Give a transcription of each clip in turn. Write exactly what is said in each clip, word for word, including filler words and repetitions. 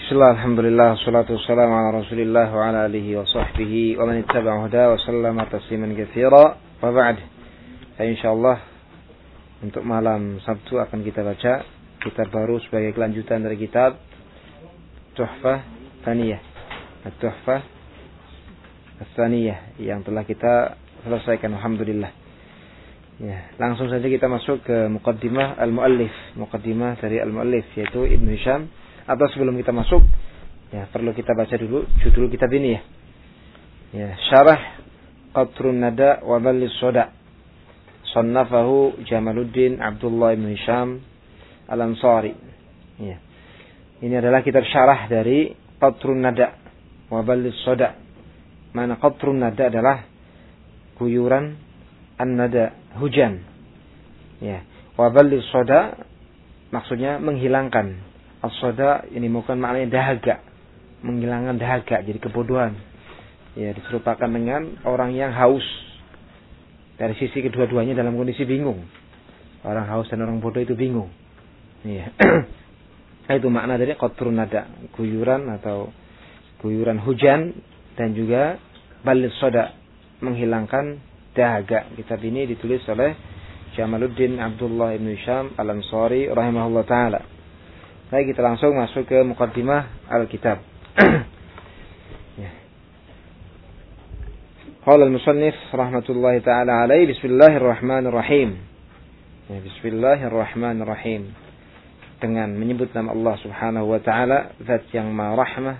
Bismillah, alhamdulillah, salatu wassalamu ala rasulillah wa ala alihi wa sahbihi wa man ittaba'a huda wa sallama tasliman katsira wa ba'd. Fa insyaallah untuk malam Sabtu akan kita baca kitab baru sebagai kelanjutan dari kitab Tuhfah Tsaniyah. Tuhfah Tsaniyah yang telah kita selesaikan alhamdulillah. Ya, langsung saja kita masuk ke muqaddimah al-muallif, muqaddimah dari al-muallif yaitu Ibnu Hisham. Atau sebelum kita masuk, ya perlu kita baca dulu judul kitab ini ya. Ya, Syarah Qatrun Nada wa Ballis Soda. Sannafahu Jamaluddin Abdullah bin Hisham Al-Ansari. Ya. Ini adalah kitab syarah dari Qatrun Nada wa Ballis Soda. Mana Qatrun Nada adalah guyuran an-nada, hujan. Ya. Wa Ballis Soda maksudnya menghilangkan. As-soda ini bukan maknanya dahaga, menghilangkan dahaga, jadi kebodohan. Ya, diserupakan dengan orang yang haus. Dari sisi kedua-duanya dalam kondisi bingung. Orang haus dan orang bodoh itu bingung. Ya. Itu makna dari qatrun nada, guyuran atau guyuran hujan dan juga balis soda, menghilangkan dahaga. Kitab ini ditulis oleh Jamaluddin Abdullah bin Hisham Al-Ansari rahimahullah taala. Baik, kita langsung masuk ke muqaddimah al-kitab. Qala al-musannif rahmatullahi ta'ala alaihi, bismillahirrahmanirrahim. Ya, bismillahirrahmanirrahim. Dengan menyebut nama Allah Subhanahu wa taala, zat yang Maha Rahmah.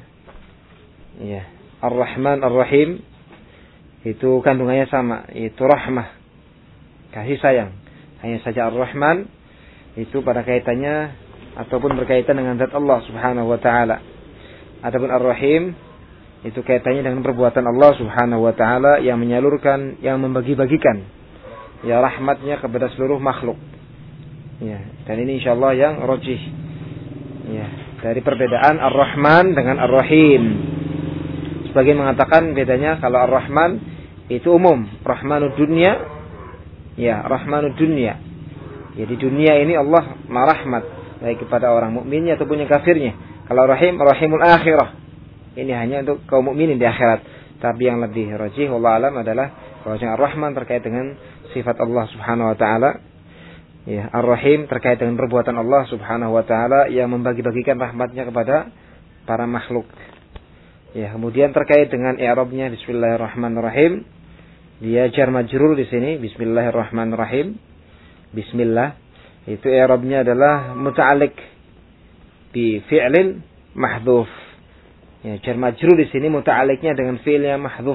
Ya, Ar-Rahman Ar-Rahim itu kandungannya sama, yaitu rahmah, kasih sayang. Hanya saja Ar-Rahman itu pada kaitannya ataupun berkaitan dengan zat Allah Subhanahu wa taala. Adapun Ar-Rahim itu kaitannya dengan perbuatan Allah Subhanahu wa taala yang menyalurkan, yang membagi-bagikan ya rahmatnya kepada seluruh makhluk. Ya, dan ini insyaallah yang rajih. Ya, dari perbedaan Ar-Rahman dengan Ar-Rahim. Sebagian mengatakan bedanya kalau Ar-Rahman itu umum, Rahmanud dunya, ya, Rahmanud dunya. Ya, di dunia ini Allah Maha Rahmat baik kepada orang mukminnya ataupun yang kafirnya. Kalau Rahim, Rahimul akhirah. Ini hanya untuk kaum mukminin di akhirat. Tapi yang lebih rajih wallahu alam adalah bahwasanya Ar-Rahman terkait dengan sifat Allah Subhanahu wa taala. Ya, Ar-Rahim terkait dengan perbuatan Allah Subhanahu wa taala yang membagi-bagikan rahmatnya kepada para makhluk. Ya, kemudian terkait dengan i'rabnya bismillahirrahmanirrahim. Dia jar majrur di sini bismillahirrahmanirrahim. Bismillah itu i'rabnya adalah muta'alliq bi fi'lin mahdhuf. Ya, jar majrur di sini muta'alliqnya dengan fi'il yang mahdhuf.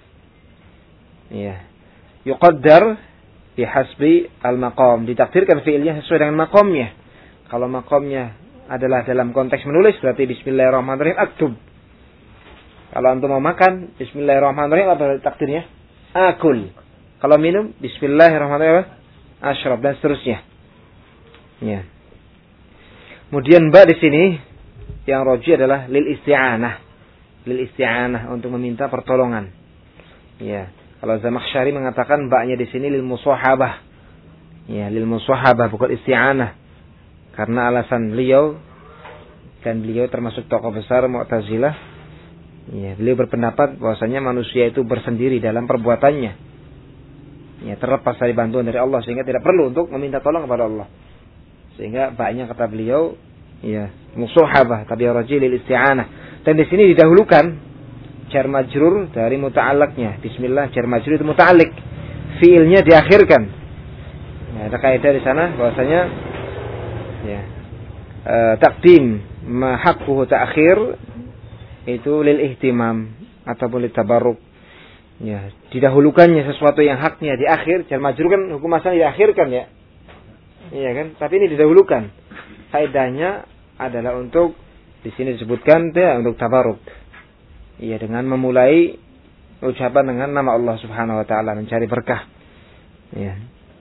Ya. Yuqaddar bi hasbi al-maqam, ditakdirkan fi'ilnya sesuai dengan maqamnya. Kalau maqamnya adalah dalam konteks menulis berarti bismillahirrahmanirrahim aktub. Kalau antum mau makan bismillahirrahmanirrahim apa takdirnya? Akul. Kalau minum bismillahirrahmanirrahim asyrab dan seterusnya. Ya. Kemudian ba di sini yang roji adalah lil isti'anah. Lil isti'anah untuk meminta pertolongan. Ya. Kalau Zamakhsyari mengatakan ba-nya di sini lil musahabah. Ya, lil musahabah bukan isti'anah. Karena alasan beliau dan beliau termasuk tokoh besar Mu'tazilah. Ya, beliau berpendapat bahwasanya manusia itu bersendiri dalam perbuatannya. Ya, terlepas dari bantuan dari Allah sehingga tidak perlu untuk meminta tolong kepada Allah. Sehingga banyak kata beliau ya musahabah tapi rajil lil isti'anah. Dan di sini didahulukan jar majrur dari muta'alliqnya. Bismillah jar majrur itu muta'alliq. Fiilnya diakhirkan. Ya, ada kaidah di sana bahwasanya ya e, taqdim ma haqquhu ta'khir itu lil ihtimam ataupun lil tabarruk. Ya, didahulukannya sesuatu yang haknya di akhir, jar majrur kan hukum asalnya diakhirkan ya. Iya kan? Tapi ini didahulukan. Faedahnya adalah untuk di sini disebutkan ya untuk tabaruk. Iya, dengan memulai ucapan dengan nama Allah Subhanahu wa taala, mencari berkah. Iya.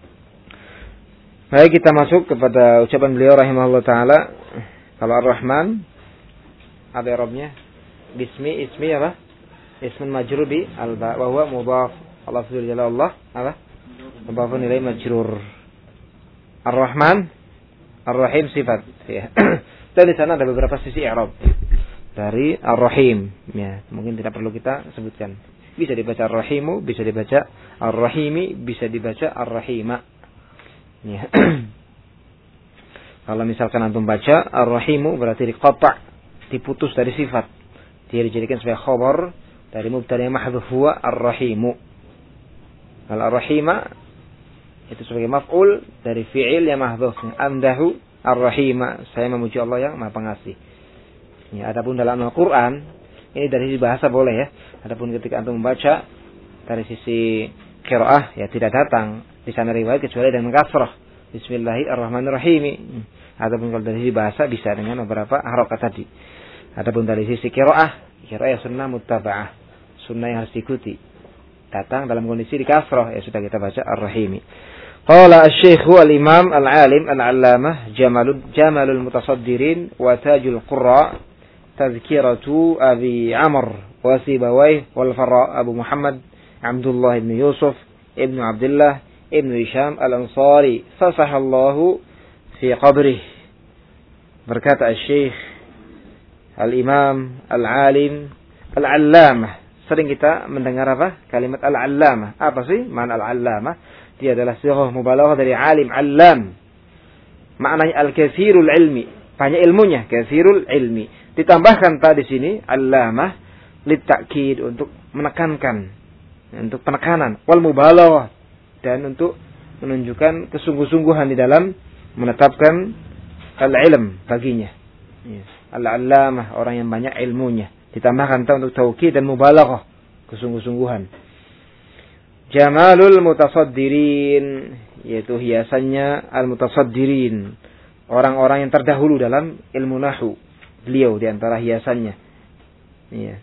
Baik, kita masuk kepada ucapan beliau rahimahullah taala. Kalau Ar-Rahman ada i'rabnya bismi ismi apa? Ismun majrur bi al-ba wa huwa mudhaf. Allah subhanahu Allah apa? Mudhafun ilaihi majrur. Ar-Rahman, Ar-Rahim sifat. Ya. Dan di sana ada beberapa sisi i'rab. dari Ar-Rahim. Ya, mungkin tidak perlu kita sebutkan. Bisa dibaca Ar-Rahimu, bisa dibaca Ar-Rahimi, bisa dibaca Ar-Rahima. Ya. Kalau misalkan antum baca Ar-Rahimu berarti diqata', diputus dari sifat. Dia dijadikan sebagai khabar dari mubtada yang mahdhuf huwa Ar-Rahimu. Kalau Ar-Rahima itu sebagai maf'ul dari fi'il yang mahdhuf. Amdahu Ar-Rahima, saya memuji Allah yang Maha Pengasih. Ya, adapun dalam Al-Qur'an ini dari sisi bahasa boleh ya. Adapun ketika antum membaca dari sisi qiraah ya tidak datang di sana riwayat kecuali dengan kasrah. Bismillahirrahmanirrahim. Adapun kalau dari sisi bahasa bisa dengan beberapa harokat tadi. Adapun dari sisi qiraah, qiraah yang sunnah muttaba'ah, sunnah yang harus diikuti. Datang dalam kondisi di kasrah ya sudah kita baca Ar-Rahimi. Qala asy-Syaikh al-Imam al-Alim al-Allamah Jamalul Jamalul Mutasaddirin wa Tajul Qurra Tazkiratu Abi Amr wa Sibawayh wal Farra Abu Muhammad Abdullah ibn Yusuf ibn Abdullah ibn Hisham al-Ansari fasahallahu fi qabrih. Berkata asy-Syaikh al-Imam al-Alim al-Allamah. Sering kita mendengar apa? Kalimat al-Allamah. Apa sih makna al-Allamah? Dia adalah sighah mubalaghah dari alim, allam. Maknanya al-katsirul ilmi, banyak ilmunya, katsirul ilmi. Ditambahkan tadi di sini allamah litakid untuk menekankan, untuk penekanan, wal mubalaghah dan untuk menunjukkan kesungguh-sungguhan di dalam menetapkan al-ilm baginya. Al-allamah orang yang banyak ilmunya. Ditambahkan ta untuk taukid dan mubalaghah, kesungguh-sungguhan. Jamalul Mutasaddirin, yaitu hiasannya al-mutasaddirin, orang-orang yang terdahulu dalam ilmu nahwu. Beliau di antara hiasannya. Iya.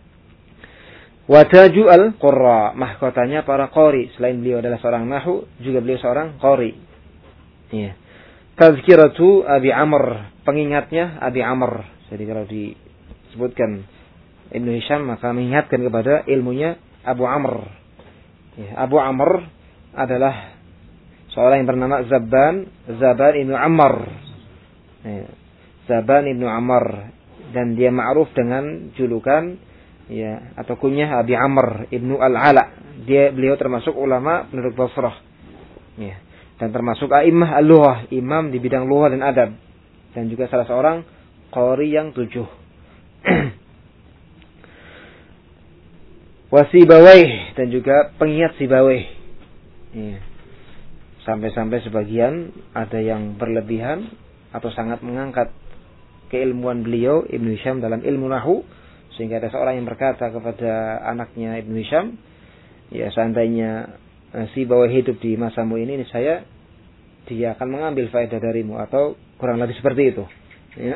Wa Taju al-Qurra, mahkotanya para qari. Selain beliau adalah seorang nahwu, juga beliau seorang qari. Iya. Tazkiratu Abi Amr, pengingatnya Abi Amr. Jadi kalau disebutkan Ibnu Hisham maka mengingatkan kepada ilmunya Abu Amr. Ya, Abu Amr adalah seorang yang bernama Zabban, Zabban ibnu Ammar. Ya, Zabban ibnu Ammar, dan dia ma'ruf dengan julukan ya atau kunyah Abi Amr ibnu Al-Ala. Dia beliau termasuk ulama penduduk Basrah. Ya, dan termasuk a'immah al-lughah, imam di bidang lughah dan adab, dan juga salah seorang qari yang tujuh. Wa Sibawayh, dan juga pengingat Sibawayh. Ya. Sampai-sampai sebagian ada yang berlebihan atau sangat mengangkat keilmuan beliau Ibnu Hisham dalam ilmu nahwu, sehingga ada seorang yang berkata kepada anaknya Ibnu Hisham, ya seandainya Sibawayh hidup di masamu ini, ini saya dia akan mengambil faedah darimu, atau kurang lebih seperti itu. Ya.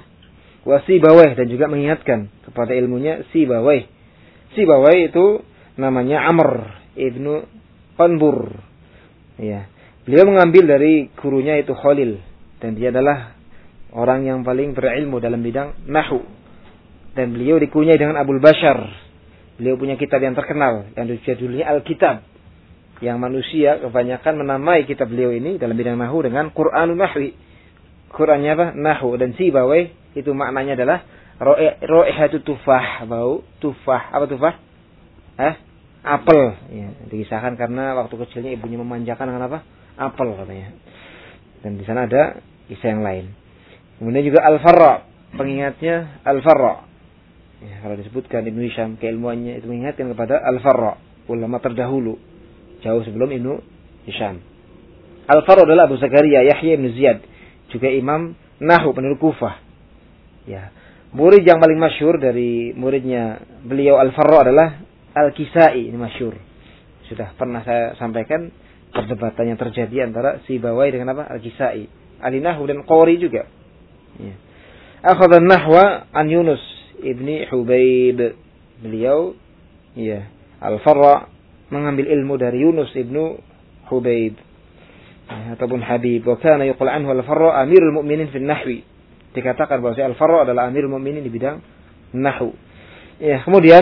Wa Sibawayh, dan juga mengingatkan kepada ilmunya Sibawayh. Sibawayh itu namanya Amr ibnu Qanbur. Ya. Beliau mengambil dari gurunya itu Khalil, dan dia adalah orang yang paling berilmu dalam bidang nahwu. Dan beliau dikunyai dengan Abul Bashar. Beliau punya kitab yang terkenal yang judulnya Al-Kitab. Yang manusia kebanyakan menamai kitab beliau ini dalam bidang nahwu dengan Qur'anun Nahwi. Qur'annya apa? Nahwu. Dan Sibawayh itu maknanya adalah Raihatu tufah, bau tufah. Apa tufah? Eh, apel. Ya, dikisahkan karena waktu kecilnya ibunya memanjakan dengan apa? Apel katanya. Dan di sana ada kisah yang lain. Kemudian juga Al-Farra, pengingatnya Al-Farra. Ya, kalau disebutkan Ibnu Hisham keilmuannya itu mengingatkan kepada Al-Farra, ulama terdahulu jauh sebelum Ibnu Hisham. Al-Farra adalah Abu Zakaria Yahya bin Ziyad, juga imam nahwu penduduk Kufah. Ya. Murid yang paling masyhur dari muridnya beliau Al-Farra adalah Al-Kisai, ini masyhur. Sudah pernah saya sampaikan perdebatan yang terjadi antara Sibawayh dengan apa? Al-Kisai. Ahli nahwu dan qari juga. Ya. Akhadha an-nahwa an Yunus ibni Hubayb. Beliau ya, Al-Farra mengambil ilmu dari Yunus ibnu Hubayb. Ya, ataupun Habib. Wa kana yuqal anhu Al-Farra amirul mu'minin fil nahwi. Dikatakan bahwa Al-Farra adalah amirul mu'minin di bidang nahwu. Ya, kemudian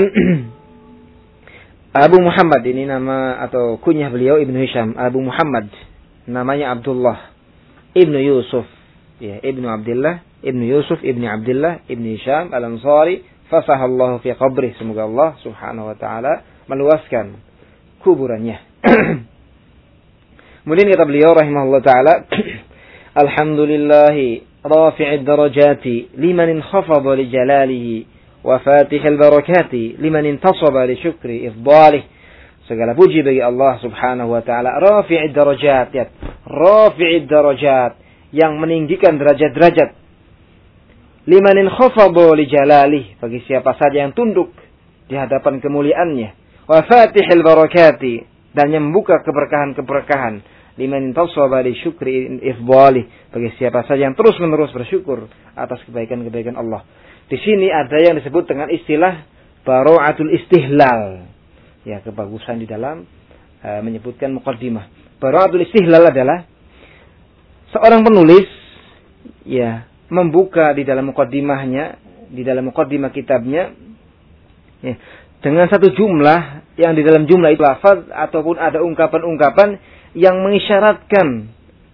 Abu Muhammad, ini nama atau kunyah beliau Ibnu Hisham. Abu Muhammad namanya Abdullah Ibnu Yusuf, ya, Ibnu Abdullah ibnu Yusuf ibnu Abdullah ibnu Hisham al-Ansari, fasahallahu fi qabri. Semoga Allah Subhanahu wa taala meluaskan kuburannya. Kemudian kata beliau rahimahullah taala, alhamdulillahi rafi'id darajati liman inkhafadha li jalalihi wa fatihil barakati liman intasaba li syukri ifdalih. Segala puji bagi Allah Subhanahu wa taala, rafi'id darajat, ya. Rafi'id darajat, yang meninggikan derajat-derajat. Liman inkhafadha li jalalihi, bagi siapa saja yang tunduk di hadapan kemuliaannya. Wa fatihil barakati, dan yang membuka keberkahan-keberkahan. Liman intasaba li syukri ifdalih, bagi siapa saja yang terus-menerus bersyukur atas kebaikan-kebaikan Allah. Di sini ada yang disebut dengan istilah bara'atul istihlal. Ya, kebagusan di dalam uh, menyebutkan muqaddimah. Bara'atul istihlal adalah seorang penulis ya membuka di dalam muqaddimahnya, di dalam muqaddimah kitabnya ya, dengan satu jumlah yang di dalam jumlah itu lafaz ataupun ada ungkapan-ungkapan yang mengisyaratkan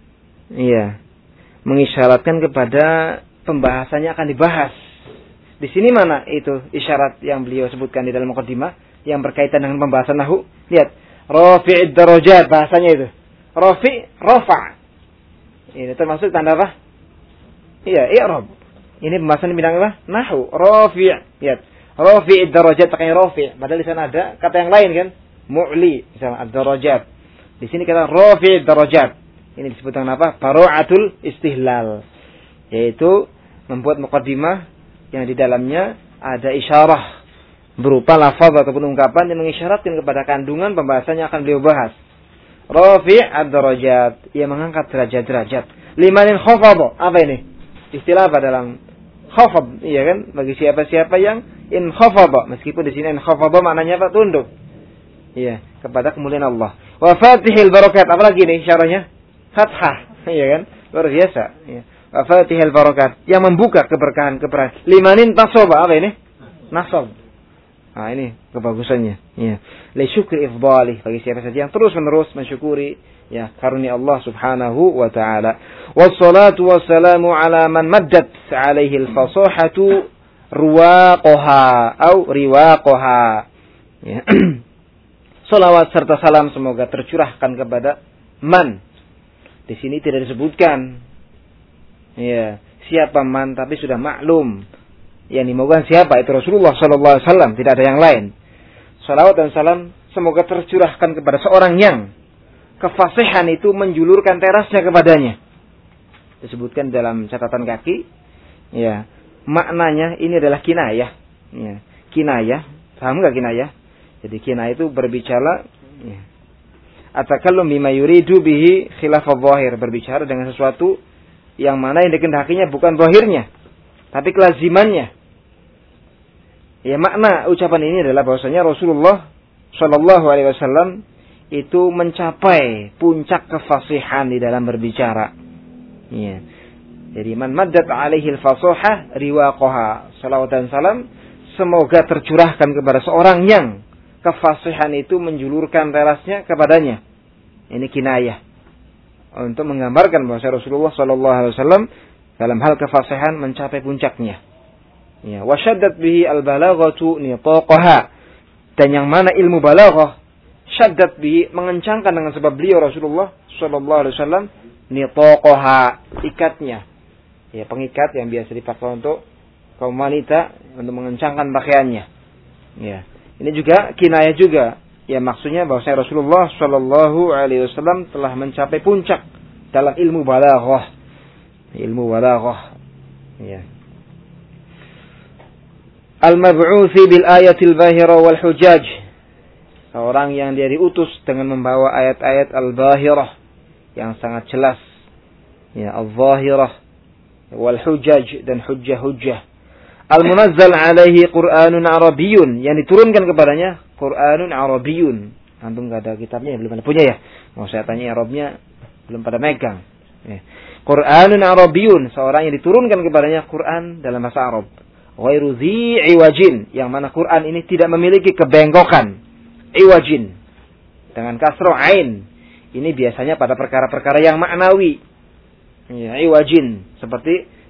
ya, mengisyaratkan kepada pembahasannya akan dibahas. Di sini mana itu isyarat yang beliau sebutkan di dalam muqaddimah yang berkaitan dengan pembahasan nahwu? Lihat, rafi'id darajat, bahasanya itu. Rafi', rafa'. Ini termasuk tanda apa? Iya, i'rab. Ini pembahasan bidang apa? Nahwu, rafi'. Lihat, rafi'id darajat pakai rafi'. Padahal di sana ada kata yang lain kan? Mu'li, misalnya ad-darajat. Di sini kata rafi'id darajat. Ini disebut dengan apa? Bara'atul istihlal. Yaitu membuat muqaddimah yang di dalamnya ada isyarah berupa lafaz ataupun ungkapan yang mengisyaratkan kepada kandungan pembahasan yang akan beliau bahas. Rafi' ad-darajat, ia mengangkat derajat-derajat. Limanin khafadha, apa ini? Istilah apa dalam khafad? Iya kan? Bagi siapa-siapa yang in khafadha, meskipun di sini in khafadha maknanya apa? Tunduk. Iya, kepada kemuliaan Allah. Wa fatihil barakat, apa lagi ini isyarahnya? Fathah, iya kan? Luar biasa. Iya. Wa fatihil barakat, yang membuka keberkahan-keberkahan. Limanin tasaba, apa ini? Nasab. Nah, ini kebagusannya. Ya. Li syukri ifdalih, bagi siapa saja yang terus-menerus mensyukuri ya karunia Allah Subhanahu wa taala. Wassalatu wassalamu ala man maddat alaihi al-fasahatu ruwaqaha atau riwaqaha. Ya. Salawat serta salam semoga tercurahkan kepada man. Di sini tidak disebutkan ya, siapa man, tapi sudah maklum. Yang dimaukan siapa? Itu Rasulullah sallallahu alaihi wasallam, tidak ada yang lain. Salawat dan salam semoga tercurahkan kepada seorang yang kefasihan itu menjulurkan terasnya kepadanya. Disebutkan dalam catatan kaki, ya, maknanya ini adalah kinayah. Ya, kinayah, paham enggak kinayah? Jadi kinayah itu berbicara ya, atakallum bima yuridu bihi khilaf adh-dhahir, berbicara dengan sesuatu yang mana yang dikehendakinya bukan zahirnya, tapi kelazimannya. Ya, makna ucapan ini adalah bahwasanya Rasulullah Shallallahu Alaihi Wasallam itu mencapai puncak kefasihan di dalam berbicara. Ya. Jadi man maddat alaihi al-fasahah riwaqaha. Salawat dan salam semoga tercurahkan kepada seorang yang kefasihan itu menjulurkan terasnya kepadanya. Ini kinayah untuk menggambarkan bahwa Rasulullah Shallallahu Alaihi Wasallam dalam hal kefasihan mencapai puncaknya. Ya, wasyaddat bihi al-balaghatu nitaqaha, dan yang mana ilmu balaghah syaddat bihi mengencangkan dengan sebab beliau Rasulullah sallallahu alaihi wasallam nitaqaha, ikatnya. Ya, pengikat yang biasa dipakai untuk kaum wanita untuk mengencangkan pakaiannya. Ya. Ini juga kinayah juga. Ya, maksudnya bahwa Rasulullah sallallahu alaihi wasallam telah mencapai puncak dalam ilmu balaghah. Ilmu balaghah. Ya. Al-mab'uthi bil ayatil bahira wal hujaj. Seorang yang dia diutus dengan membawa ayat-ayat al-bahirah yang sangat jelas. Ya, al-zahirah wal hujaj, dan hujjah-hujjah. Al-munazzal alaihi Qur'anun Arabiyyun, yang diturunkan kepadanya Qur'anun Arabiyyun. Antum enggak ada kitabnya, belum ada punya ya? Mau saya tanya Arabnya belum pada megang. Ya. Qur'anun Arabiyyun, seorang yang diturunkan kepadanya Quran dalam bahasa Arab. Ghairu dzi iwajin, yang mana Quran ini tidak memiliki kebengkokan. Iwajin dengan kasroh ain. Ini biasanya pada perkara-perkara yang maknawi. Ya, iwajin, seperti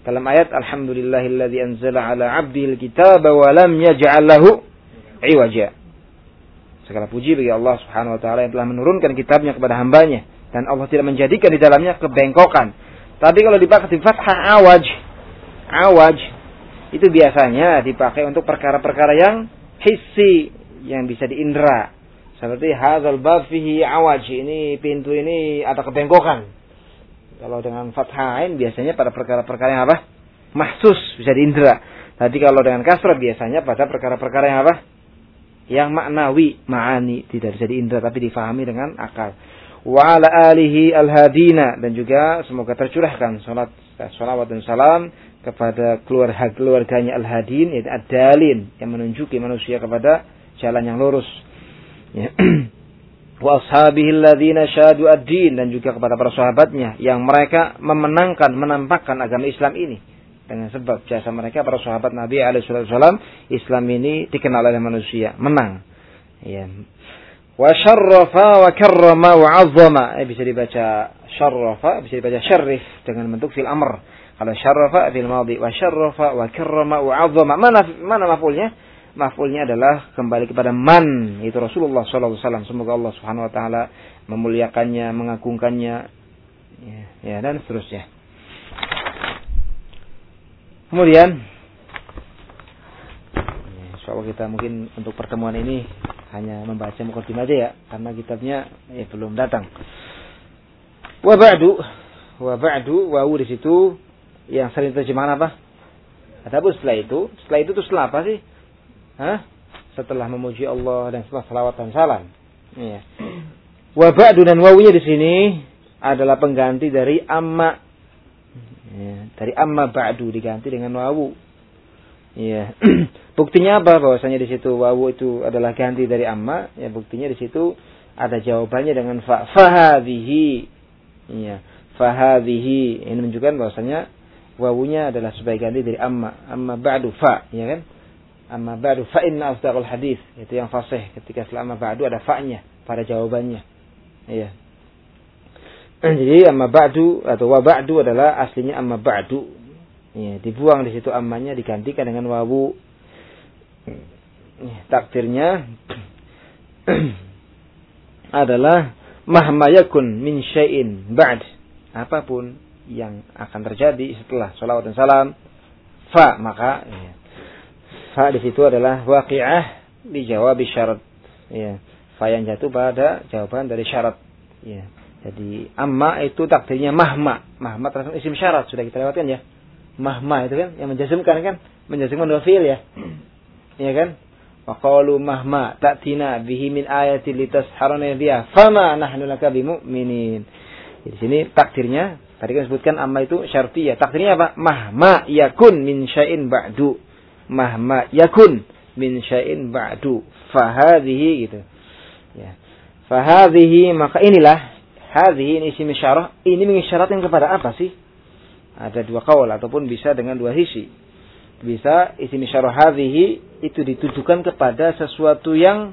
Dalam ayat alhamdulillahilladzi anzala ala 'abdihil kitaba wa lam yaj'al lahu 'iwaja. Segala puji bagi Allah Subhanahu wa taala yang telah menurunkan kitabnya kepada hambanya dan Allah tidak menjadikan di dalamnya kebengkokan. Tapi kalau dipakai di fathah awaj, awaj itu biasanya dipakai untuk perkara-perkara yang hissi, yang bisa diindra. Seperti hadzal bab fihi awaj, ini pintu ini ada kebengkokan. Kalau dengan fathain biasanya pada perkara-perkara yang apa? Mahsus, bisa diindra. Tadi kalau dengan kasrah biasanya pada perkara-perkara yang apa? Yang maknawi, ma'ani, tidak bisa diindra tapi difahami dengan akal. Wa ala alihi al-hadina, dan juga semoga tercurahkan salat salawat dan salam kepada keluarga keluarganya al-hadin, yaitu ad-dalin, yang menunjuki manusia kepada jalan yang lurus. Ya. Wa ashabihi alladzina syahadu ad-din, dan juga kepada para sahabatnya yang mereka memenangkan, menampakkan agama Islam ini. Dengan sebab jasa mereka para sahabat Nabi alaihi wasallam, Islam ini dikenal oleh manusia, menang. Ya. Wa syarrafa wa karrama wa 'azzama. Eh, bisa dibaca syarrafa, bisa dibaca syarrif dengan bentuk fil amr. Kalau syarrafa fil madhi, wa syarrafa wa karrama wa 'azzama. Mana mana maf'ulnya? Maf'ulnya adalah kembali kepada man, itu Rasulullah sallallahu alaihi wasallam. Semoga Allah Subhanahu wa taala memuliakannya, mengagungkannya, ya, ya dan seterusnya. Kemudian, insyaallah kita mungkin untuk pertemuan ini hanya membaca muqaddimah aja ya, karena kitabnya ya, belum datang. Wa ba'du, wa ba'du, wawu di situ yang sering terjemahan apa? Adapun setelah itu, setelah itu itu setelah apa sih? Hah? Setelah memuji Allah dan setelah salawat dan salam. Iya. Wa ba'du, dan wawunya di sini adalah pengganti dari amma. Ya, dari amma ba'du diganti dengan wawu. Ya. Buktinya apa? Bahwasanya di situ wawu itu adalah ganti dari amma. Ya, buktinya di situ ada jawabannya dengan fa. Fahadhihi. Ya, fahadhihi. Ini menunjukkan bahwasanya wawunya adalah sebagai ganti dari amma. Amma ba'du fa, ya kan? Amma ba'du fa inna asdaqul hadis. Itu yang fasih ketika setelah amma ba'du ada fa-nya pada jawabannya. Iya. Jadi amma ba'du atau wa ba'du adalah aslinya amma ba'du. Ya, dibuang di situ ammanya digantikan dengan wawu. Ya, takdirnya adalah mahma yakun min syai'in ba'd. Apapun yang akan terjadi setelah salawat dan salam, fa, maka ya, fa di situ adalah waqi'ah dijawab syarat. Ya, fa yang jatuh pada jawaban dari syarat. Ya. Jadi amma itu takdirnya mahma. Mahma termasuk isim syarat, sudah kita lewatkan ya. Mahma itu kan yang menjazmkan kan, menjazmkan dua fi'il ya. Iya kan? Wa qalu mahma ta'tina bihi min ayatin litasharana biha fama nahnu laka bimu'minin. Di sini takdirnya tadi kan sebutkan amma itu syartiyah. Takdirnya apa? Mahma yakun min syai'in ba'du. Mahma yakun min syai'in ba'du. Fahadhihi gitu. Ya. Fahadhihi, maka inilah hadhihi ini isim isyarah, ini mengisyaratkan kepada apa sih? Ada dua qaul ataupun bisa dengan dua sisi. Bisa isim isyarah hadhihi itu ditujukan kepada sesuatu yang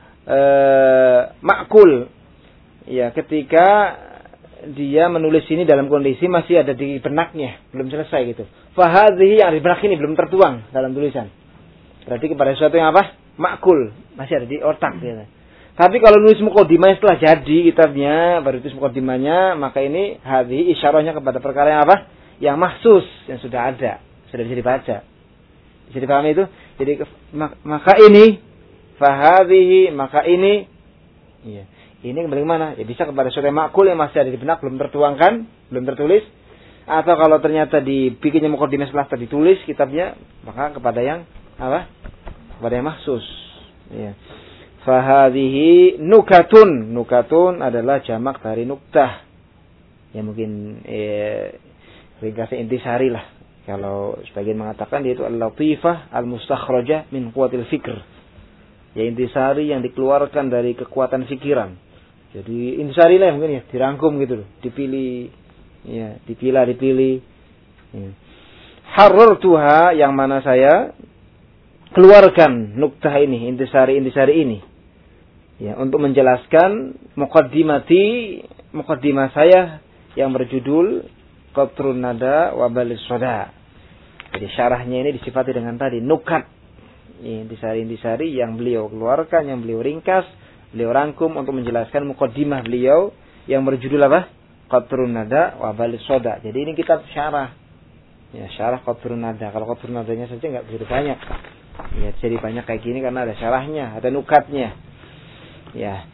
eh, makul. Ya, ketika dia menulis ini dalam kondisi masih ada di benaknya, belum selesai gitu. Fa hadhihi yang di benak ini belum tertuang dalam tulisan. Berarti kepada sesuatu yang apa? Makul, masih ada di otak gitu. Tapi kalau nulis muqaddimah setelah jadi kitabnya, baru tulis muqaddimahnya, maka ini hadhihi isyarahnya kepada perkara yang apa? Yang mahsus, yang sudah ada, sudah bisa dibaca. Bisa dipahami itu? Jadi maka ini fahadhihi, maka ini iya. Ini kembali ke mana? Ya bisa kepada sesuatu yang makul yang masih ada di benak, belum tertuangkan, belum tertulis. Atau kalau ternyata dibikinnya muqaddimah setelah ditulis kitabnya, maka kepada yang apa? Kepada yang mahsus. Iya. Fahadhihi nukatun. Nukatun adalah jamak dari nuktah. Ya mungkin eh, ringkasnya intisari lah. Kalau sebagian mengatakan dia itu al-latifah al-mustakhrajah min quwwatil fikr. Ya intisari yang dikeluarkan dari kekuatan fikiran. Jadi intisari lah mungkin ya, dirangkum gitu loh, dipilih, ya, dipilah, dipilih. Ya. Harrartuha, yang mana saya keluarkan nuktah ini, intisari-intisari ini. Ya, untuk menjelaskan muqaddimati, muqaddimah saya yang berjudul Qatrun Nada wa Balis Soda. Jadi syarahnya ini disifati dengan tadi nukat, intisari-intisari yang beliau keluarkan, yang beliau ringkas, beliau rangkum untuk menjelaskan muqaddimah beliau yang berjudul apa? Qatrun Nada wa Balis Soda. Jadi ini kitab syarah. Ya, syarah Qatrun Nada. Kalau Qatrun Nadanya saja enggak begitu banyak. Ya, jadi banyak kayak gini karena ada syarahnya, ada nukatnya. Ya.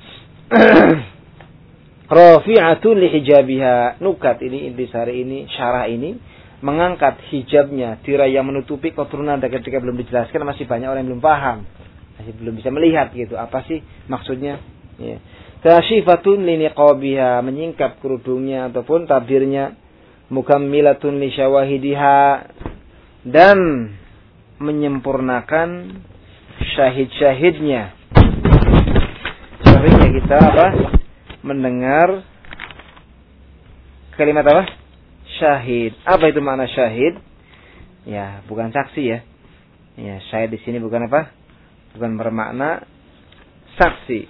Rafi'atun li hijabiha. Nukat ini, intisari ini, syarah ini mengangkat hijabnya, tirai yang menutupi Qatrun Nada. Ketika belum dijelaskan masih banyak orang yang belum paham, masih belum bisa melihat gitu apa sih maksudnya. Ya. Kashifatun li niqabiha, menyingkap kerudungnya ataupun tabirnya. Mukammilatun li syawahidiha, dan menyempurnakan syahid-syahidnya. Seringnya kita apa? Mendengar kalimat apa? Syahid. Apa itu makna syahid? Ya, bukan saksi ya. Ya, syahid di sini bukan apa? Bukan bermakna saksi.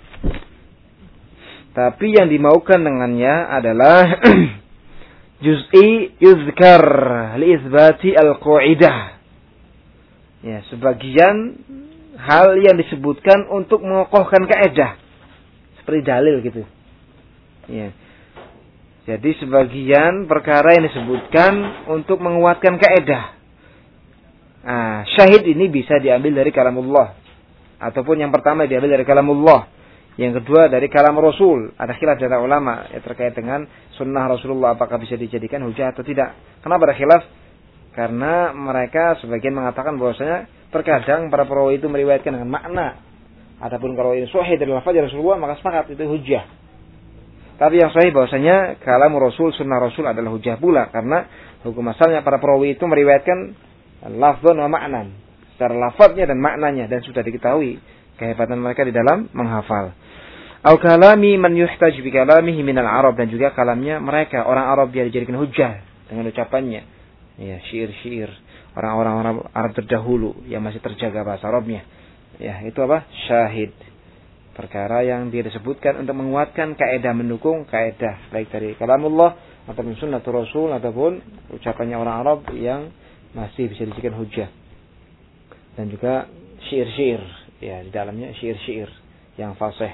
Tapi yang dimaukan dengannya adalah juz'i yuzkar li isbati al-qa'idah. Ya, sebagian hal yang disebutkan untuk mengokohkan kaidah. Seperti dalil gitu. Ya. Jadi sebagian perkara yang disebutkan untuk menguatkan kaidah. Nah, syahid ini bisa diambil dari kalamullah. Ataupun yang pertama diambil dari kalamullah. Yang kedua dari kalam Rasul. Ada khilaf dari ulama ya, terkait dengan sunnah Rasulullah. Apakah bisa dijadikan hujah atau tidak. Kenapa ada khilaf? Karena mereka sebagian mengatakan bahwasanya terkadang para perawi itu meriwayatkan dengan makna. Adapun kalau ini sahih dari lafaz Rasulullah maka sepakat itu hujah. Tapi yang sahih bahwasanya kalam Rasul, sunnah Rasul adalah hujah pula. Karena hukum asalnya para perawi itu meriwayatkan lafzan wa ma'nan. Secara lafaznya dan maknanya. Dan sudah diketahui kehebatan mereka di dalam menghafal. Au kalami man yuhtaj bi kalamihi minal Arab, dan juga kalamnya mereka orang Arab yang dijadikan hujah dengan ucapannya. Ya, syair-syair orang-orang Arab, Arab terdahulu yang masih terjaga bahasa Arabnya. Ya, itu apa? Syahid. Perkara yang dia disebutkan untuk menguatkan kaidah, mendukung kaidah baik dari kalamullah ataupun sunnah Rasul ataupun ucapannya orang Arab yang masih bisa dijadikan hujah. Dan juga syair-syair, ya di dalamnya syair-syair yang fasih.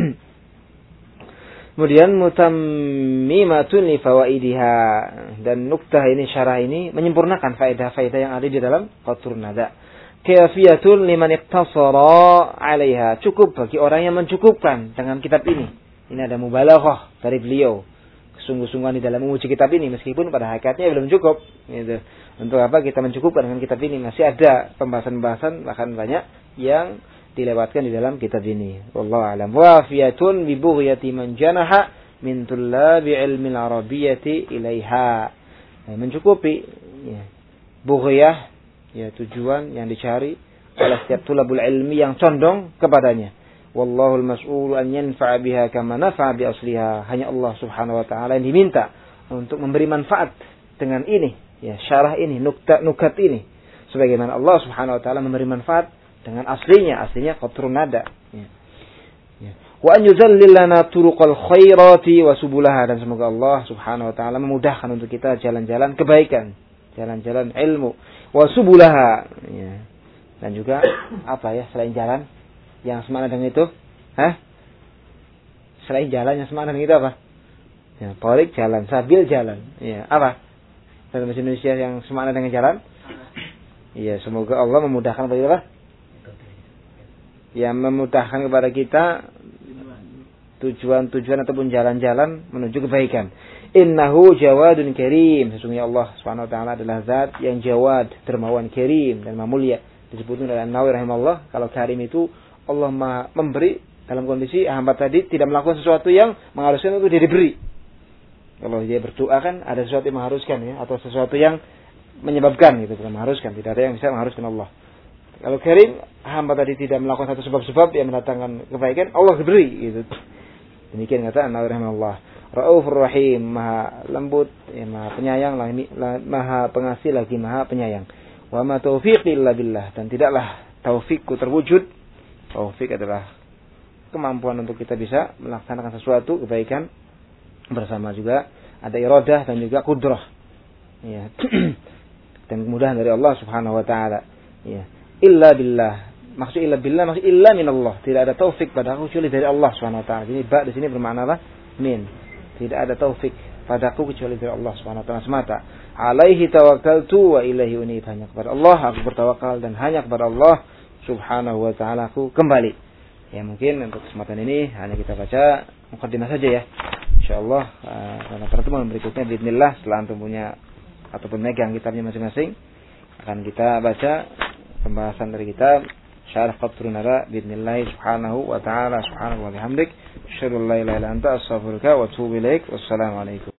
Kemudian mutammimatun li fawaidiha, dan nuktah ini, syarah ini menyempurnakan faedah-faedah yang ada di dalam Qatrun Nada. Kafiyatun liman iqtasara 'alaiha, cukup bagi orang yang mencukupkan dengan kitab ini. Ini ada mubalaghah dari beliau, kesungguh-sungguhan di dalam menguji kitab ini meskipun pada hakikatnya belum cukup gitu. Untuk apa kita mencukupkan dengan kitab ini? Masih ada pembahasan-pembahasan bahkan banyak yang dilewatkan di dalam kitab ini. Wallahu a'lam. Wafiyatun bi bughyati man janaha min tullabi ilmi al-arabiyyati ilaiha. Nah, mencukupi ya, bughyah ya, tujuan yang dicari oleh setiap tulabul ilmi yang condong kepadanya. Wallahul mas'ul an yanfa'a biha kama nafa'a bi asliha. Hanya Allah Subhanahu wa taala yang diminta untuk memberi manfaat dengan ini, ya, syarah ini, nukta nukat ini. Sebagaimana Allah Subhanahu wa taala memberi manfaat dengan aslinya, aslinya Qatrun Nada. Ya. Ya. Wa an yuzallil lana turuqal khairati wa subulaha, dan semoga Allah Subhanahu wa taala memudahkan untuk kita jalan-jalan kebaikan, jalan-jalan ilmu, wa subulaha. Ya. Dan juga apa ya selain jalan yang semakna dengan itu? Hah? Selain jalan yang semakna dengan itu apa? Ya, tariq jalan, sabil jalan. Ya, apa? Dalam bahasa Indonesia yang semakna dengan jalan? Iya, semoga Allah memudahkan bagi apa? Yang memudahkan kepada kita tujuan-tujuan ataupun jalan-jalan menuju kebaikan. Innahu jawadun karim. Sesungguhnya Allah Subhanahu wa taala adalah zat yang jawad, dermawan, karim dan maha mulia. Disebutkan oleh An-Nawawi rahimahullah, kalau karim itu Allah memberi dalam kondisi hamba tadi tidak melakukan sesuatu yang mengharuskan untuk dia diberi. Kalau dia berdoa kan ada sesuatu yang mengharuskan ya, atau sesuatu yang menyebabkan gitu, bukan mengharuskan. Tidak ada yang bisa mengharuskan Allah. Kalau karim, hamba tadi tidak melakukan satu sebab-sebab yang mendatangkan kebaikan, Allah beri gitu. Demikian kata An-Nawawi rahimahullah. Raufur Rahim, maha lembut, ya, maha penyayang, maha pengasih lagi maha penyayang. Wa ma taufiqi illa billah, dan tidaklah taufikku terwujud. Taufik adalah kemampuan untuk kita bisa melaksanakan sesuatu kebaikan, bersama juga ada iradah dan juga qudrah. Ya. dan kemudahan dari Allah Subhanahu wa taala. Ya. Illa billah. Maksud illa billah maksud illa minallah. Tidak ada taufik padaku kecuali dari Allah Subhanahu wa taala. Jadi ba di sini bermakna apa? Min. Tidak ada taufik padaku kecuali dari Allah Subhanahu wa taala semata. Alaihi tawakkaltu wa ilaihi unib. Hanya kepada Allah aku bertawakal dan hanya kepada Allah Subhanahu wa taala aku kembali. Ya mungkin untuk kesempatan ini hanya kita baca mukadimah saja ya. Insyaallah uh, pada pertemuan berikutnya bismillah setelah antum punya ataupun megang kitabnya masing-masing akan kita baca pembahasan dari kitab Syarah Qatrun Nada bismillah subhanahu wa ta'ala subhanahu wa bihamdik asyhadu an la ilaha illa anta astaghfiruka wa atubu ilaik. Wassalamu alaikum.